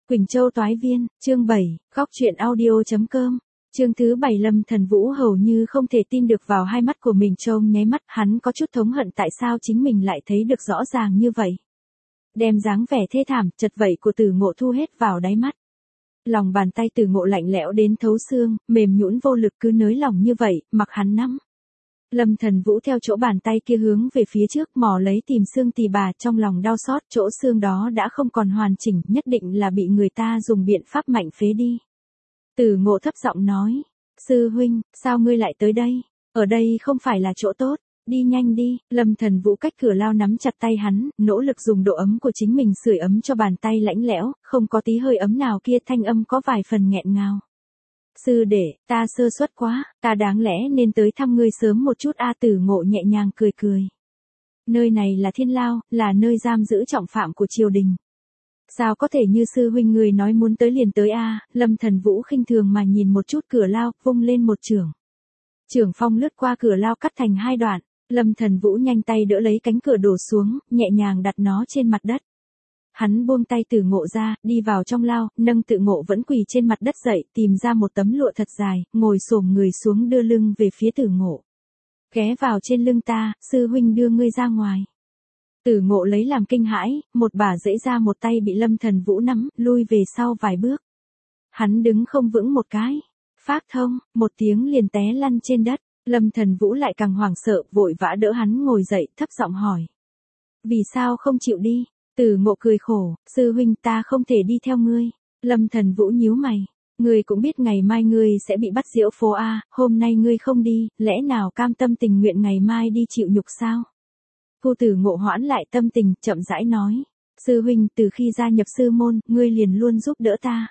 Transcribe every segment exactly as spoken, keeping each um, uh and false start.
Quỳnh Châu Toái Viên, chương bảy, góc truyện audio.com. Chương thứ bảy. Lâm Thần Vũ hầu như không thể tin được vào hai mắt của mình, trông nháy mắt, hắn có chút thống hận tại sao chính mình lại thấy được rõ ràng như vậy. Đem dáng vẻ thê thảm, chật vật của Tử Ngộ thu hết vào đáy mắt. Lòng bàn tay Tử Ngộ lạnh lẽo đến thấu xương, mềm nhũn vô lực, cứ nới lỏng như vậy, mặc hắn nắm. Lâm Thần Vũ theo chỗ bàn tay kia hướng về phía trước, mò lấy tìm xương tỳ bà, trong lòng đau xót, chỗ xương đó đã không còn hoàn chỉnh, nhất định là bị người ta dùng biện pháp mạnh phế đi. Tử Ngộ thấp giọng nói, sư huynh, sao ngươi lại tới đây? Ở đây không phải là chỗ tốt, đi nhanh đi. Lâm Thần Vũ cách cửa lao nắm chặt tay hắn, nỗ lực dùng độ ấm của chính mình sưởi ấm cho bàn tay lạnh lẽo, không có tí hơi ấm nào kia, thanh âm có vài phần nghẹn ngào. Sư đệ, ta sơ suất quá, ta đáng lẽ nên tới thăm ngươi sớm một chút. A Tử Ngộ nhẹ nhàng cười cười. Nơi này là Thiên Lao, là nơi giam giữ trọng phạm của triều đình. Sao có thể như sư huynh người nói muốn tới liền tới a? Lâm Thần Vũ khinh thường mà nhìn một chút cửa lao, vung lên một chưởng. Chưởng phong lướt qua cửa lao cắt thành hai đoạn, Lâm Thần Vũ nhanh tay đỡ lấy cánh cửa đổ xuống, nhẹ nhàng đặt nó trên mặt đất. Hắn buông tay Tử Ngộ ra, đi vào trong lao, nâng Tử Ngộ vẫn quỳ trên mặt đất dậy, tìm ra một tấm lụa thật dài, ngồi xổm người xuống đưa lưng về phía Tử Ngộ. Ghé vào trên lưng ta, sư huynh đưa ngươi ra ngoài. Tử Ngộ lấy làm kinh hãi, một bả dễ ra một tay bị Lâm Thần Vũ nắm, lui về sau vài bước. Hắn đứng không vững một cái. Phác thông, một tiếng liền té lăn trên đất. Lâm Thần Vũ lại càng hoảng sợ, vội vã đỡ hắn ngồi dậy, thấp giọng hỏi. Vì sao không chịu đi? Tử Ngộ cười khổ, sư huynh ta không thể đi theo ngươi. Lâm Thần Vũ nhíu mày. Ngươi cũng biết ngày mai ngươi sẽ bị bắt diễu phố a, hôm nay ngươi không đi, lẽ nào cam tâm tình nguyện ngày mai đi chịu nhục sao? Phu Tử Ngộ hoãn lại tâm tình, chậm rãi nói. Sư huynh, từ khi gia nhập sư môn, ngươi liền luôn giúp đỡ ta.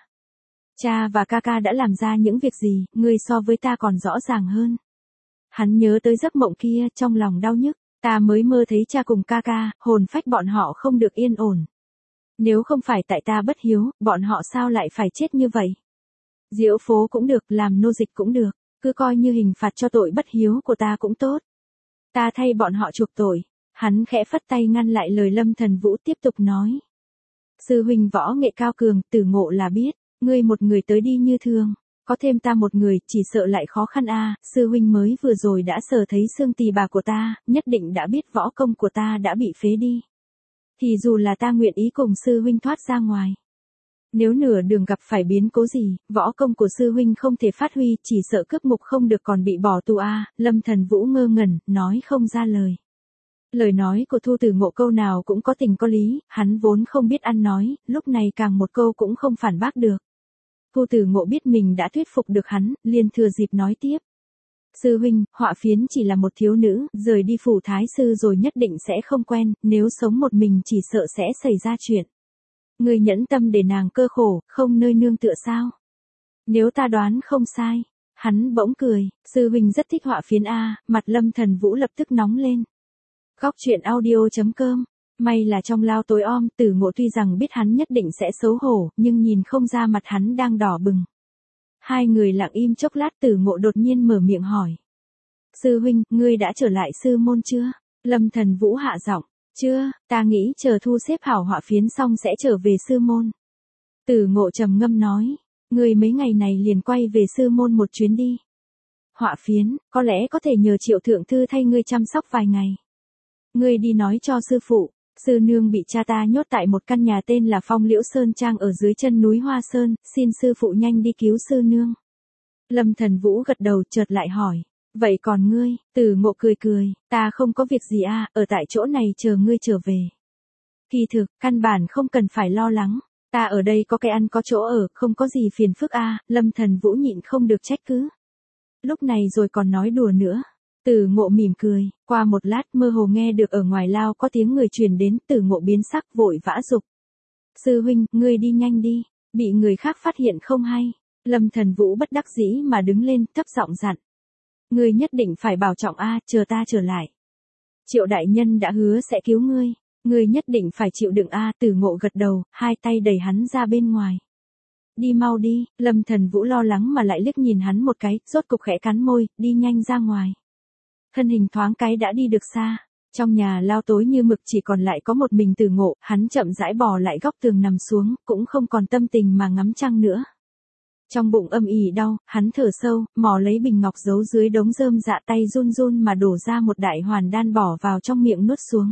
Cha và ca ca đã làm ra những việc gì, ngươi so với ta còn rõ ràng hơn. Hắn nhớ tới giấc mộng kia, trong lòng đau nhức. Ta mới mơ thấy cha cùng ca ca, hồn phách bọn họ không được yên ổn. Nếu không phải tại ta bất hiếu, bọn họ sao lại phải chết như vậy? Diễu phố cũng được, làm nô dịch cũng được, cứ coi như hình phạt cho tội bất hiếu của ta cũng tốt. Ta thay bọn họ chuộc tội. Hắn khẽ phất tay ngăn lại lời Lâm Thần Vũ, tiếp tục nói. Sư huynh võ nghệ cao cường, Tử Ngộ là biết, ngươi một người tới đi như thường, có thêm ta một người, chỉ sợ lại khó khăn a. Sư huynh mới vừa rồi đã sờ thấy xương tỳ bà của ta, nhất định đã biết võ công của ta đã bị phế đi. Thì dù là ta nguyện ý cùng sư huynh thoát ra ngoài, nếu nửa đường gặp phải biến cố gì, võ công của sư huynh không thể phát huy, chỉ sợ cướp ngục không được còn bị bỏ tù a. Lâm Thần Vũ ngơ ngẩn, nói không ra lời. Lời nói của Thu Tử Ngộ câu nào cũng có tình có lý, hắn vốn không biết ăn nói, lúc này càng một câu cũng không phản bác được. Thu Tử Ngộ biết mình đã thuyết phục được hắn, liền thừa dịp nói tiếp. Sư huynh, Họa Phiến chỉ là một thiếu nữ, rời đi phủ thái sư rồi nhất định sẽ không quen, nếu sống một mình chỉ sợ sẽ xảy ra chuyện. Ngươi nhẫn tâm để nàng cơ khổ, không nơi nương tựa sao? Nếu ta đoán không sai. Hắn bỗng cười, sư huynh rất thích Họa Phiến a. Mặt Lâm Thần Vũ lập tức nóng lên. Góc truyện audio.com. May là trong lao tối om, Tử Ngộ tuy rằng biết hắn nhất định sẽ xấu hổ, nhưng nhìn không ra mặt hắn đang đỏ bừng. Hai người lặng im chốc lát, Tử Ngộ đột nhiên mở miệng hỏi. Sư huynh, ngươi đã trở lại sư môn chưa? Lâm Thần Vũ hạ giọng. Chưa, ta nghĩ chờ thu xếp hảo Họa Phiến xong sẽ trở về sư môn. Tử Ngộ trầm ngâm nói. Ngươi mấy ngày này liền quay về sư môn một chuyến đi. Họa Phiến, có lẽ có thể nhờ Triệu thượng thư thay ngươi chăm sóc vài ngày. Ngươi đi nói cho sư phụ, sư nương bị cha ta nhốt tại một căn nhà tên là Phong Liễu Sơn Trang ở dưới chân núi Hoa Sơn, xin sư phụ nhanh đi cứu sư nương. Lâm Thần Vũ gật đầu, chợt lại hỏi, vậy còn ngươi? Tử Ngộ cười cười, ta không có việc gì a, ở tại chỗ này chờ ngươi trở về. Kỳ thực, căn bản không cần phải lo lắng, ta ở đây có cái ăn có chỗ ở, không có gì phiền phức a. Lâm Thần Vũ nhịn không được trách cứ. Lúc này rồi còn nói đùa nữa. Tử Ngộ mỉm cười, qua một lát mơ hồ nghe được ở ngoài lao có tiếng người truyền đến, Tử Ngộ biến sắc vội vã giục. Sư huynh, ngươi đi nhanh đi, bị người khác phát hiện không hay. Lâm Thần Vũ bất đắc dĩ mà đứng lên, thấp giọng dặn. Ngươi nhất định phải bảo trọng a, chờ ta trở lại. Triệu đại nhân đã hứa sẽ cứu ngươi, ngươi nhất định phải chịu đựng a. Tử Ngộ gật đầu, hai tay đẩy hắn ra bên ngoài. Đi mau đi. Lâm Thần Vũ lo lắng mà lại liếc nhìn hắn một cái, rốt cục khẽ cắn môi, đi nhanh ra ngoài. Thân hình thoáng cái đã đi được xa. Trong nhà lao tối như mực chỉ còn lại có một mình Từ Ngộ, hắn chậm rãi bò lại góc tường nằm xuống, cũng không còn tâm tình mà ngắm trăng nữa. Trong bụng âm ỉ đau, hắn thở sâu, mò lấy bình ngọc giấu dưới đống rơm dạ tay run run mà đổ ra một đại hoàn đan bỏ vào trong miệng nuốt xuống.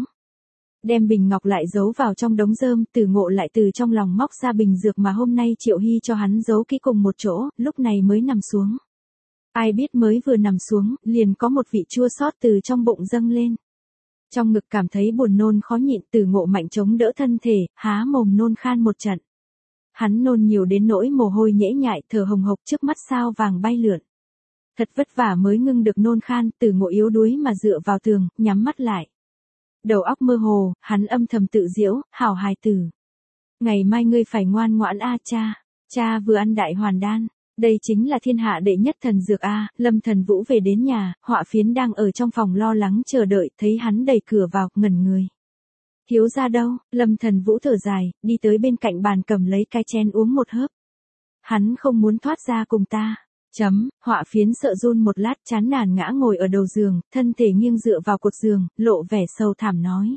Đem bình ngọc lại giấu vào trong đống rơm, Từ Ngộ lại từ trong lòng móc ra bình dược mà hôm nay Triệu Hy cho hắn giấu kỹ cùng một chỗ, lúc này mới nằm xuống. Ai biết mới vừa nằm xuống, liền có một vị chua xót từ trong bụng dâng lên. Trong ngực cảm thấy buồn nôn khó nhịn, Từ Ngộ mạnh chống đỡ thân thể, há mồm nôn khan một trận. Hắn nôn nhiều đến nỗi mồ hôi nhễ nhại, thở hồng hộc, trước mắt sao vàng bay lượn. Thật vất vả mới ngưng được nôn khan, Từ Ngộ yếu đuối mà dựa vào tường, nhắm mắt lại. Đầu óc mơ hồ, hắn âm thầm tự giễu, hảo hài tử. Ngày mai ngươi phải ngoan ngoãn a cha, cha vừa ăn đại hoàn đan. Đây chính là thiên hạ đệ nhất thần dược a. Lâm Thần Vũ về đến nhà, Họa Phiến đang ở trong phòng lo lắng chờ đợi, thấy hắn đẩy cửa vào, ngẩn người. Thiếu gia đâu? Lâm Thần Vũ thở dài, đi tới bên cạnh bàn cầm lấy cái chén uống một hớp. Hắn không muốn thoát ra cùng ta. Chấm, Họa Phiến sợ run một lát, chán nản ngã ngồi ở đầu giường, thân thể nghiêng dựa vào cột giường, lộ vẻ sâu thẳm nói.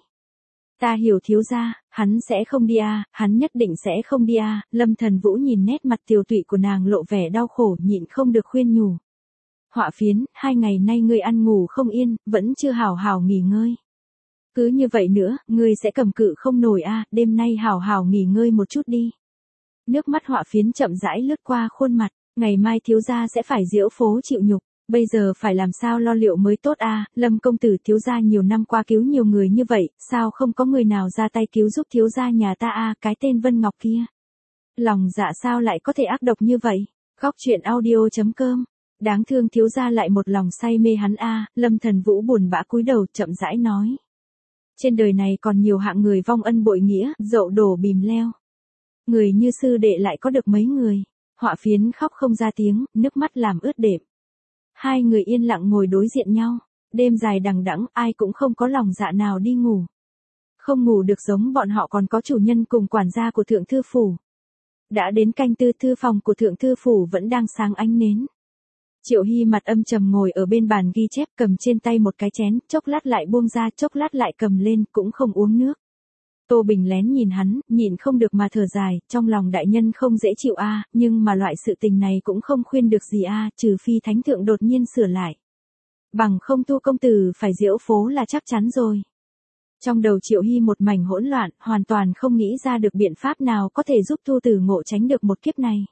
Ta hiểu thiếu gia, hắn sẽ không đi a, hắn nhất định sẽ không đi a. Lâm Thần Vũ nhìn nét mặt tiều tụy của nàng lộ vẻ đau khổ, nhịn không được khuyên nhủ. Họa Phiến, hai ngày nay ngươi ăn ngủ không yên, vẫn chưa hảo hảo nghỉ ngơi. Cứ như vậy nữa, ngươi sẽ cầm cự không nổi a, đêm nay hảo hảo nghỉ ngơi một chút đi. Nước mắt Họa Phiến chậm rãi lướt qua khuôn mặt, ngày mai thiếu gia sẽ phải diễu phố chịu nhục. Bây giờ phải làm sao lo liệu mới tốt a? Lâm công tử thiếu gia nhiều năm qua cứu nhiều người như vậy, sao không có người nào ra tay cứu giúp thiếu gia nhà ta a? Cái tên Vân Ngọc kia. Lòng dạ sao lại có thể ác độc như vậy? Khóc chuyện audio chấm com. Đáng thương thiếu gia lại một lòng say mê hắn a. Lâm Thần Vũ buồn bã cúi đầu chậm rãi nói. Trên đời này còn nhiều hạng người vong ân bội nghĩa, dậu đổ bìm leo. Người như sư đệ lại có được mấy người. Họa Phiến khóc không ra tiếng, nước mắt làm ướt đệm. Hai người yên lặng ngồi đối diện nhau, đêm dài đằng đẵng, ai cũng không có lòng dạ nào đi ngủ. Không ngủ được giống bọn họ còn có chủ nhân cùng quản gia của thượng thư phủ. Đã đến canh tư, thư phòng của thượng thư phủ vẫn đang sáng ánh nến. Triệu Hy mặt âm trầm ngồi ở bên bàn ghi chép, cầm trên tay một cái chén, chốc lát lại buông ra, chốc lát lại cầm lên, cũng không uống nước. Tô Bình lén nhìn hắn, nhìn không được mà thở dài, trong lòng đại nhân không dễ chịu a, nhưng mà loại sự tình này cũng không khuyên được gì a, trừ phi thánh thượng đột nhiên sửa lại. Bằng không Thu công tử phải diễu phố là chắc chắn rồi. Trong đầu Triệu Hy một mảnh hỗn loạn, hoàn toàn không nghĩ ra được biện pháp nào có thể giúp Thu Tử Ngộ tránh được một kiếp này.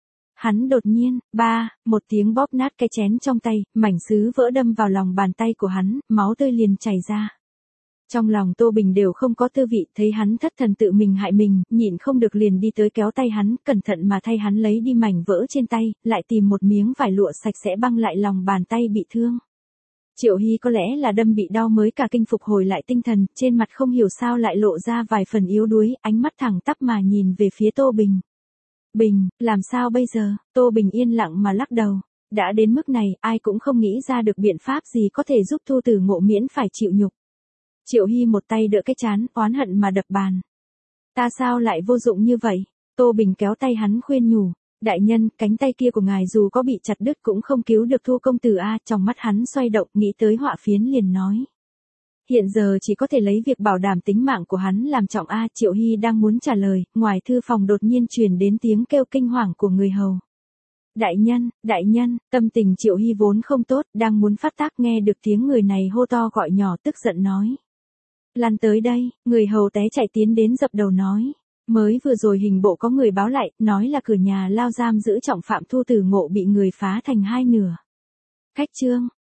Hắn đột nhiên, ba, một tiếng bóp nát cái chén trong tay, mảnh sứ vỡ đâm vào lòng bàn tay của hắn, máu tươi liền chảy ra. Trong lòng Tô Bình đều không có tư vị, thấy hắn thất thần tự mình hại mình, nhịn không được liền đi tới kéo tay hắn, cẩn thận mà thay hắn lấy đi mảnh vỡ trên tay, lại tìm một miếng vải lụa sạch sẽ băng lại lòng bàn tay bị thương. Triệu Hy có lẽ là đâm bị đau mới cả kinh phục hồi lại tinh thần, trên mặt không hiểu sao lại lộ ra vài phần yếu đuối, ánh mắt thẳng tắp mà nhìn về phía Tô Bình. Bình, làm sao bây giờ? Tô Bình yên lặng mà lắc đầu. Đã đến mức này, ai cũng không nghĩ ra được biện pháp gì có thể giúp Thu Tử Ngộ miễn phải chịu nhục. Triệu Hy một tay đỡ cái chán, oán hận mà đập bàn. Ta sao lại vô dụng như vậy? Tô Bình kéo tay hắn khuyên nhủ. Đại nhân, cánh tay kia của ngài dù có bị chặt đứt cũng không cứu được Thu công tử a. Trong mắt hắn xoay động, nghĩ tới Họa Phiến liền nói. Hiện giờ chỉ có thể lấy việc bảo đảm tính mạng của hắn làm trọng a. Triệu Hy đang muốn trả lời, ngoài thư phòng đột nhiên truyền đến tiếng kêu kinh hoàng của người hầu. Đại nhân, đại nhân, tâm tình Triệu Hy vốn không tốt, đang muốn phát tác nghe được tiếng người này hô to gọi nhỏ tức giận nói. Lăn tới đây, người hầu té chạy tiến đến dập đầu nói. Mới vừa rồi hình bộ có người báo lại, nói là cửa nhà lao giam giữ trọng phạm Thu Tử Ngộ bị người phá thành hai nửa. Khách trương,